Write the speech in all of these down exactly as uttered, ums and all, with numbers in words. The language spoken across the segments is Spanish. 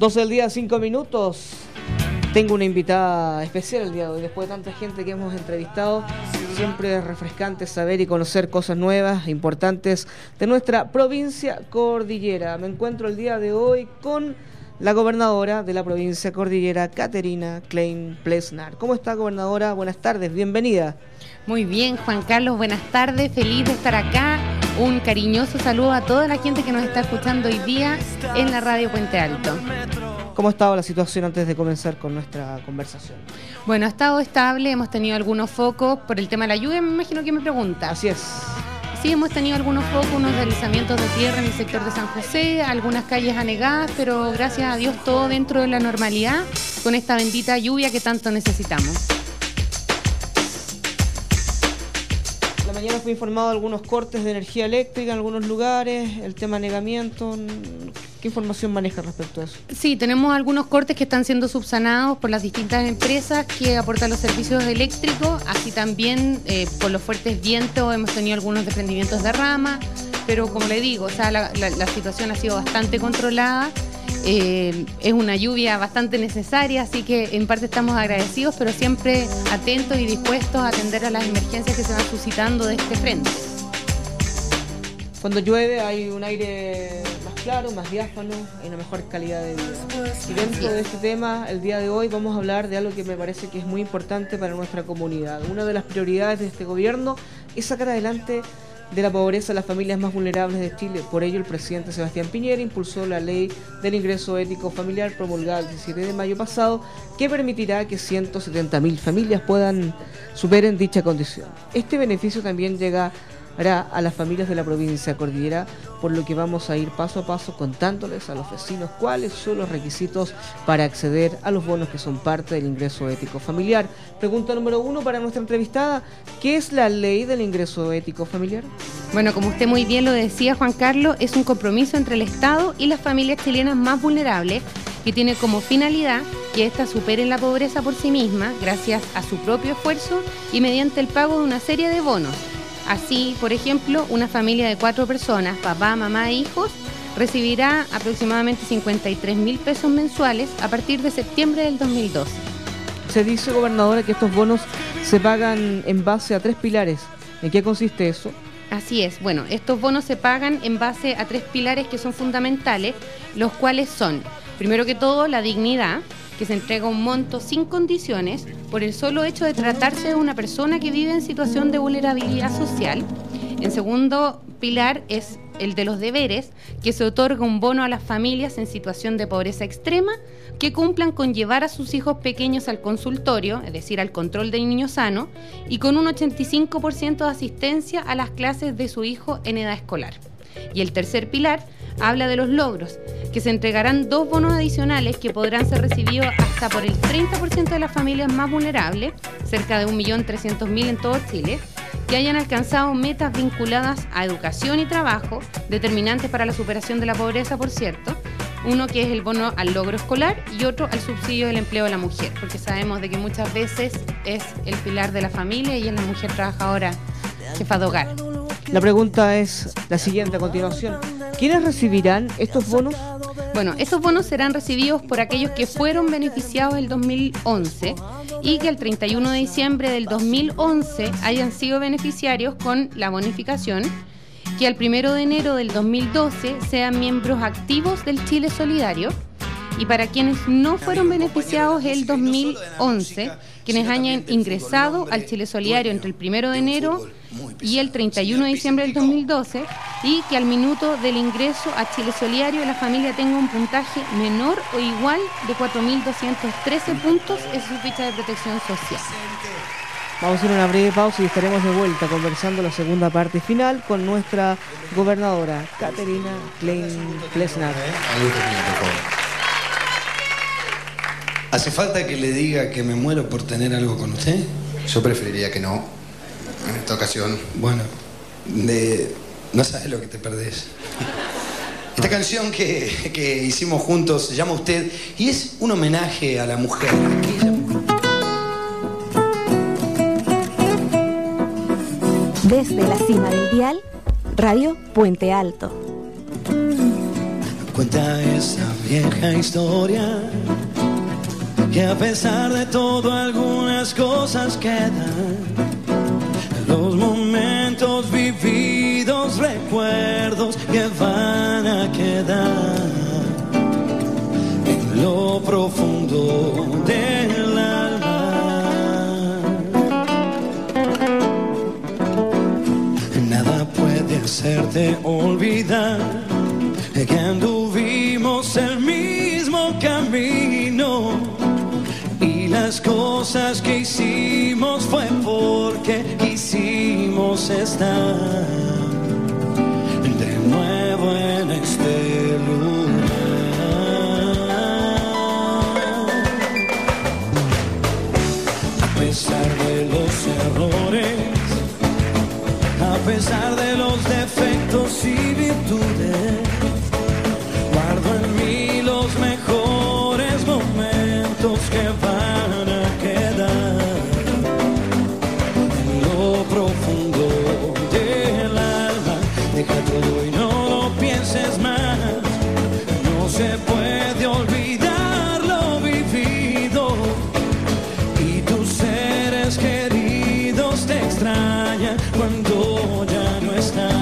doce del día, cinco minutos. Tengo una invitada especial el día de hoy. Después de tanta gente que hemos entrevistado, siempre es refrescante saber y conocer cosas nuevas, importantes de nuestra provincia cordillera. Me encuentro el día de hoy con la gobernadora de la provincia cordillera, Caterina Klein Plesnar. ¿Cómo está, gobernadora? Buenas tardes, bienvenida. Muy bien, Juan Carlos, buenas tardes, feliz de estar acá. Un cariñoso saludo a toda la gente que nos está escuchando hoy día en la radio Puente Alto. ¿Cómo ha estado la situación antes de comenzar con nuestra conversación? Bueno, ha estado estable, hemos tenido algunos focos por el tema de la lluvia, me imagino que me pregunta. Así es. Sí, hemos tenido algunos focos, unos deslizamientos de tierra en el sector de San José, algunas calles anegadas, pero gracias a Dios todo dentro de la normalidad con esta bendita lluvia que tanto necesitamos. La mañana fue informado de algunos cortes de energía eléctrica en algunos lugares, el tema anegamiento. ¿Qué información maneja respecto a eso? Sí, tenemos algunos cortes que están siendo subsanados por las distintas empresas que aportan los servicios eléctricos, así también eh, por los fuertes vientos hemos tenido algunos desprendimientos de rama, pero como le digo, o sea, la, la, la situación ha sido bastante controlada. Eh, es una lluvia bastante necesaria, así que en parte estamos agradecidos, pero siempre atentos y dispuestos a atender a las emergencias que se van suscitando de este frente. Cuando llueve hay un aire más claro, más diáfano, hay una mejor calidad de vida. Y dentro de este tema, el día de hoy vamos a hablar de algo que me parece que es muy importante para nuestra comunidad. Una de las prioridades de este gobierno es sacar adelante de la pobreza a las familias más vulnerables de Chile. Por ello, el presidente Sebastián Piñera impulsó la ley del ingreso ético familiar promulgada el diecisiete de mayo pasado, que permitirá que ciento setenta mil familias puedan superen dicha condición. Este beneficio también llega a las familias de la provincia cordillera, por lo que vamos a ir paso a paso contándoles a los vecinos cuáles son los requisitos para acceder a los bonos que son parte del ingreso ético familiar. Pregunta número uno para nuestra entrevistada: ¿qué es la ley del ingreso ético familiar? Bueno, como usted muy bien lo decía, Juan Carlos, es un compromiso entre el Estado y las familias chilenas más vulnerables que tiene como finalidad que éstas superen la pobreza por sí mismas gracias a su propio esfuerzo y mediante el pago de una serie de bonos. Así, por ejemplo, una familia de cuatro personas, papá, mamá e hijos, recibirá aproximadamente cincuenta y tres mil pesos mensuales a partir de septiembre del dos mil doce. Se dice, gobernadora, que estos bonos se pagan en base a tres pilares. ¿En qué consiste eso? Así es. Bueno, estos bonos se pagan en base a tres pilares que son fundamentales, los cuales son, primero que todo, la dignidad, que se entrega un monto sin condiciones por el solo hecho de tratarse de una persona que vive en situación de vulnerabilidad social. En segundo pilar es el de los deberes, que se otorga un bono a las familias en situación de pobreza extrema que cumplan con llevar a sus hijos pequeños al consultorio, es decir, al control del niño sano, y con un ochenta y cinco por ciento de asistencia a las clases de su hijo en edad escolar. Y el tercer pilar habla de los logros, que se entregarán dos bonos adicionales que podrán ser recibidos hasta por el treinta por ciento de las familias más vulnerables, cerca de un millón trescientos mil en todo Chile, que hayan alcanzado metas vinculadas a educación y trabajo, determinantes para la superación de la pobreza, por cierto, uno que es el bono al logro escolar y otro al subsidio del empleo de la mujer, porque sabemos de que muchas veces es el pilar de la familia y es la mujer trabajadora, jefa de hogar. La pregunta es la siguiente a continuación: ¿quiénes recibirán estos bonos? Bueno, estos bonos serán recibidos por aquellos que fueron beneficiados el dos mil once y que el treinta y uno de diciembre del dos mil once hayan sido beneficiarios con la bonificación, que al primero de enero del dos mil doce sean miembros activos del Chile Solidario, y para quienes no fueron beneficiados el dos mil once, quienes hayan ingresado al Chile Solidario entre el primero de enero y el treinta y uno de diciembre del dos mil doce, y que al minuto del ingreso a Chile Solidario la familia tenga un puntaje menor o igual de cuatro mil doscientos trece puntos en su ficha de protección social. Vamos a hacer una breve pausa y estaremos de vuelta conversando la segunda parte final con nuestra gobernadora, Caterina Klein Plesnar. ¿Hace falta que le diga que me muero por tener algo con usted? Yo preferiría que no. En esta ocasión. Bueno, de... no sabes lo que te perdés. Esta canción que, que hicimos juntos se llama Usted y es un homenaje a la mujer. Aquella mujer. Desde la cima del dial, Radio Puente Alto. Cuenta esa vieja historia que a pesar de todo algunas cosas quedan. Los momentos vividos, recuerdos que van a quedar en lo profundo del alma. Nada puede hacerte olvidar que anduvimos el mismo camino, y las cosas que hicimos fue porque quisimos estar de nuevo en este lugar. A pesar de los errores, a pesar de los defectos y virtudes, guardo en mí los mejores momentos que van a quedar en lo profundo del alma. Deja todo y no lo pienses más. No se puede olvidar lo vivido, y tus seres queridos te extrañan cuando ya no estás.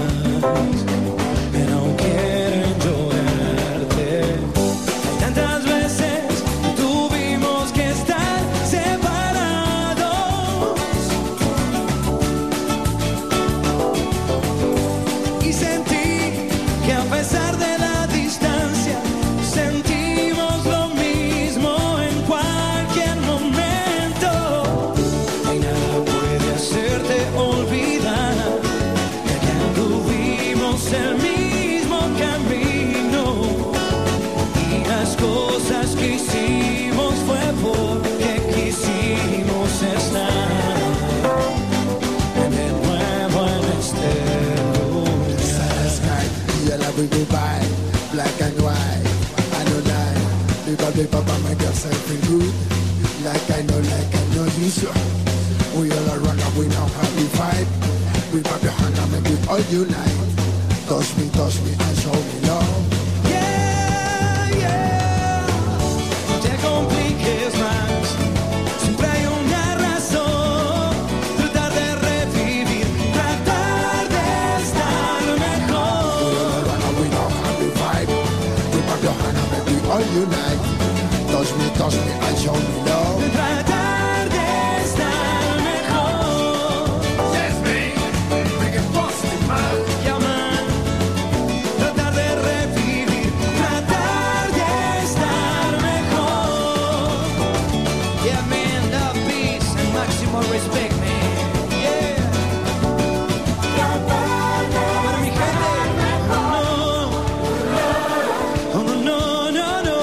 Goodbye, black and white, I know lie. Because the papa make yourself feel good. Like I know, like I know you so. We all are wrong and we know how we fight. We pop your hand and make we all unite. Touch me, touch me and show me love. Yeah, yeah. No te compliques más. Siempre hay una razón. Tratar de revivir, tratar de estar mejor. All unite, touch me, touch me, and show me love. Tratar de estar mejor. Yes, me, make it positive, man. Yeah, man. Tratar de revivir, tratar de estar mejor. Yeah, man, love, peace, and maximum respect, man. Yeah. Para mi gente, no, no, no, no, no.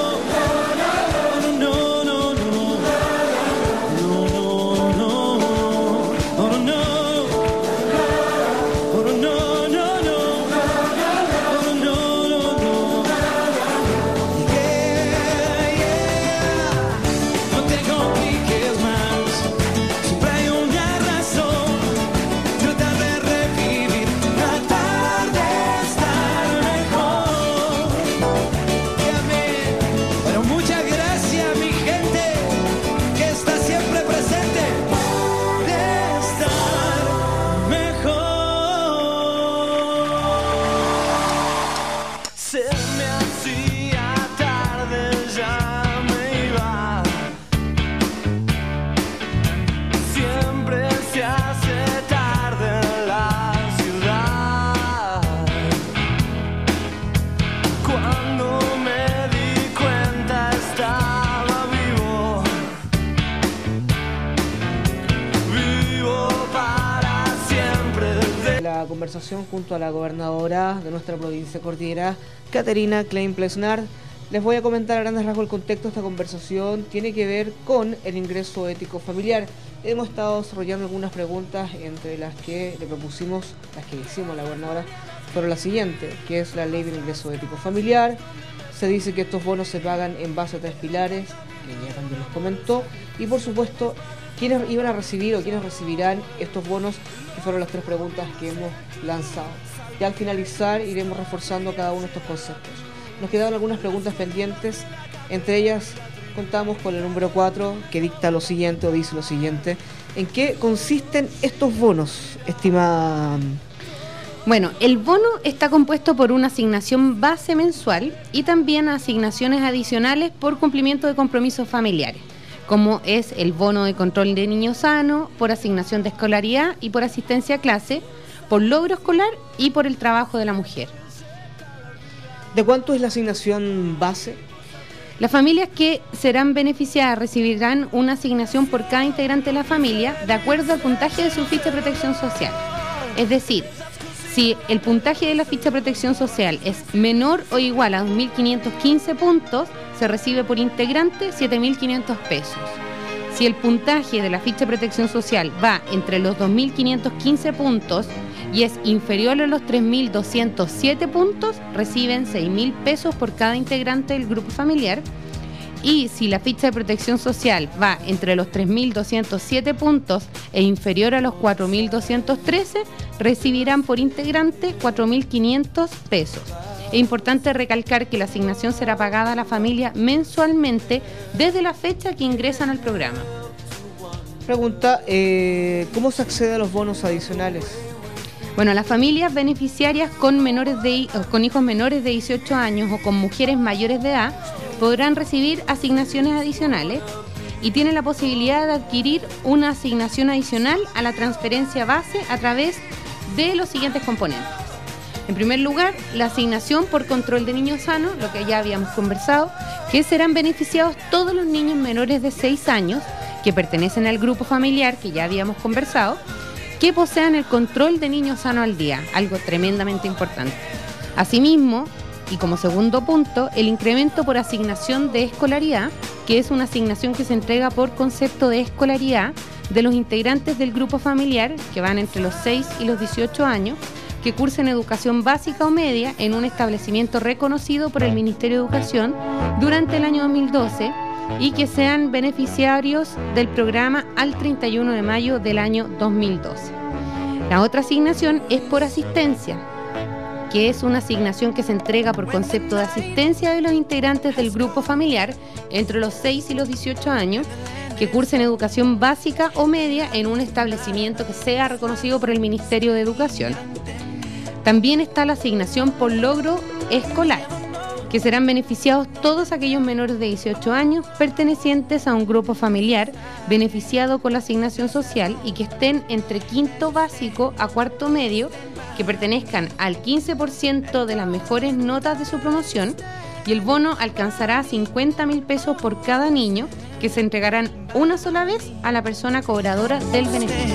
Conversación junto a la gobernadora de nuestra provincia cordillera, Caterina Klein-Plesnar. Les voy a comentar a grandes rasgos el contexto de esta conversación. Tiene que ver con el ingreso ético familiar. Hemos estado desarrollando algunas preguntas, entre las que le propusimos, las que hicimos a la gobernadora, fueron las siguientes, que es la ley del ingreso ético familiar. Se dice que estos bonos se pagan en base a tres pilares, que ya también nos comentó, y por supuesto, quiénes iban a recibir o quiénes recibirán estos bonos, que fueron las tres preguntas que hemos lanzado. Y al finalizar iremos reforzando cada uno de estos conceptos. nos quedaban algunas preguntas pendientes. Entre ellas, contamos con el número cuatro, que dicta lo siguiente o dice lo siguiente. ¿En qué consisten estos bonos, estimada? Bueno, el bono está compuesto por una asignación base mensual y también asignaciones adicionales por cumplimiento de compromisos familiares, como es el bono de control de niño sano, por asignación de escolaridad y por asistencia a clase, por logro escolar y por el trabajo de la mujer. ¿De cuánto es la asignación base? Las familias que serán beneficiadas recibirán una asignación por cada integrante de la familia de acuerdo al puntaje de su ficha de protección social. Es decir, si el puntaje de la ficha de protección social es menor o igual a dos mil quinientos quince puntos, se recibe por integrante siete mil quinientos pesos. Si el puntaje de la ficha de protección social va entre los dos mil quinientos quince puntos y es inferior a los tres mil doscientos siete puntos, reciben seis mil pesos por cada integrante del grupo familiar. Y si la ficha de protección social va entre los tres mil doscientos siete puntos e inferior a los cuatro mil doscientos trece, recibirán por integrante cuatro mil quinientos pesos. Es importante recalcar que la asignación será pagada a la familia mensualmente desde la fecha que ingresan al programa. Pregunta, eh, ¿cómo se accede a los bonos adicionales? Bueno, las familias beneficiarias con, menores de, con hijos menores de dieciocho años o con mujeres mayores de edad podrán recibir asignaciones adicionales y tienen la posibilidad de adquirir una asignación adicional a la transferencia base a través de los siguientes componentes. En primer lugar, la asignación por control de niños sanos, lo que ya habíamos conversado, que serán beneficiados todos los niños menores de seis años que pertenecen al grupo familiar, que ya habíamos conversado, que posean el control de niños sanos al día, algo tremendamente importante. Asimismo, y como segundo punto, el incremento por asignación de escolaridad, que es una asignación que se entrega por concepto de escolaridad de los integrantes del grupo familiar, que van entre los seis y los dieciocho años, que cursen educación básica o media en un establecimiento reconocido por el Ministerio de Educación durante el año dos mil doce y que sean beneficiarios del programa al treinta y uno de mayo del año dos mil doce. La otra asignación es por asistencia, que es una asignación que se entrega por concepto de asistencia de los integrantes del grupo familiar entre los seis y los dieciocho años, que cursen educación básica o media en un establecimiento que sea reconocido por el Ministerio de Educación. También está la asignación por logro escolar, que serán beneficiados todos aquellos menores de dieciocho años pertenecientes a un grupo familiar beneficiado con la asignación social y que estén entre quinto básico a cuarto medio, que pertenezcan al quince por ciento de las mejores notas de su promoción, y el bono alcanzará cincuenta mil pesos por cada niño, que se entregarán una sola vez a la persona cobradora del beneficio.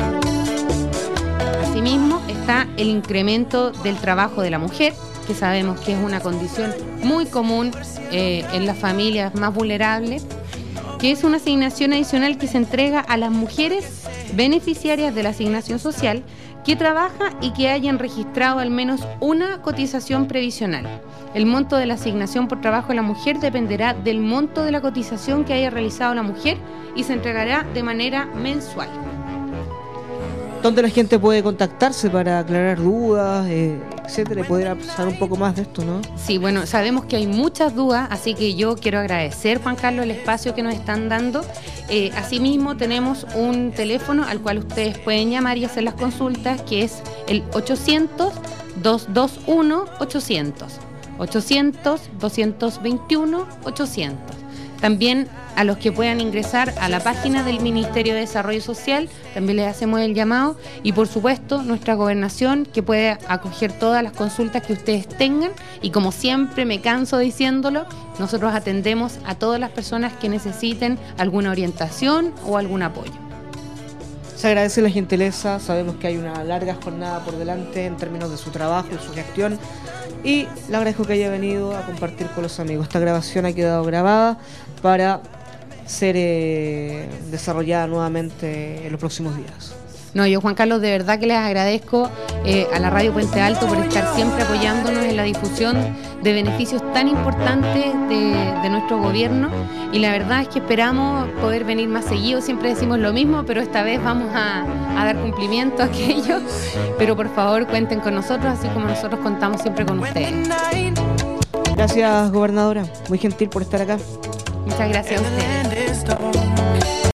Asimismo, está el incremento del trabajo de la mujer, que sabemos que es una condición muy común eh, en las familias más vulnerables, que es una asignación adicional que se entrega a las mujeres beneficiarias de la asignación social que trabaja y que hayan registrado al menos una cotización previsional. El monto de la asignación por trabajo de la mujer dependerá del monto de la cotización que haya realizado la mujer y se entregará de manera mensual. ¿Dónde la gente puede contactarse para aclarar dudas, eh, etcétera, y poder saber un poco más de esto, no? Sí, bueno, sabemos que hay muchas dudas, así que yo quiero agradecer, Juan Carlos, el espacio que nos están dando. Eh, asimismo, tenemos un teléfono al cual ustedes pueden llamar y hacer las consultas, que es el ochocientos, doscientos veintiuno, ochocientos. ochocientos, doscientos veintiuno, ochocientos. También a los que puedan ingresar a la página del Ministerio de Desarrollo Social, también les hacemos el llamado, y por supuesto nuestra gobernación, que puede acoger todas las consultas que ustedes tengan, y como siempre me canso diciéndolo, nosotros atendemos a todas las personas que necesiten alguna orientación o algún apoyo. Se agradece la gentileza, sabemos que hay una larga jornada por delante en términos de su trabajo y su gestión, y le agradezco que haya venido a compartir con los amigos. Esta grabación ha quedado grabada para ser eh, desarrollada nuevamente en los próximos días. No, yo, Juan Carlos, de verdad que les agradezco eh, a la Radio Puente Alto por estar siempre apoyándonos en la difusión de beneficios tan importantes de, de nuestro gobierno, y la verdad es que esperamos poder venir más seguido. Siempre decimos lo mismo, pero esta vez vamos a, a dar cumplimiento a aquello, pero por favor cuenten con nosotros, así como nosotros contamos siempre con ustedes. Gracias, gobernadora. Muy gentil por estar acá. Muchas gracias a ustedes.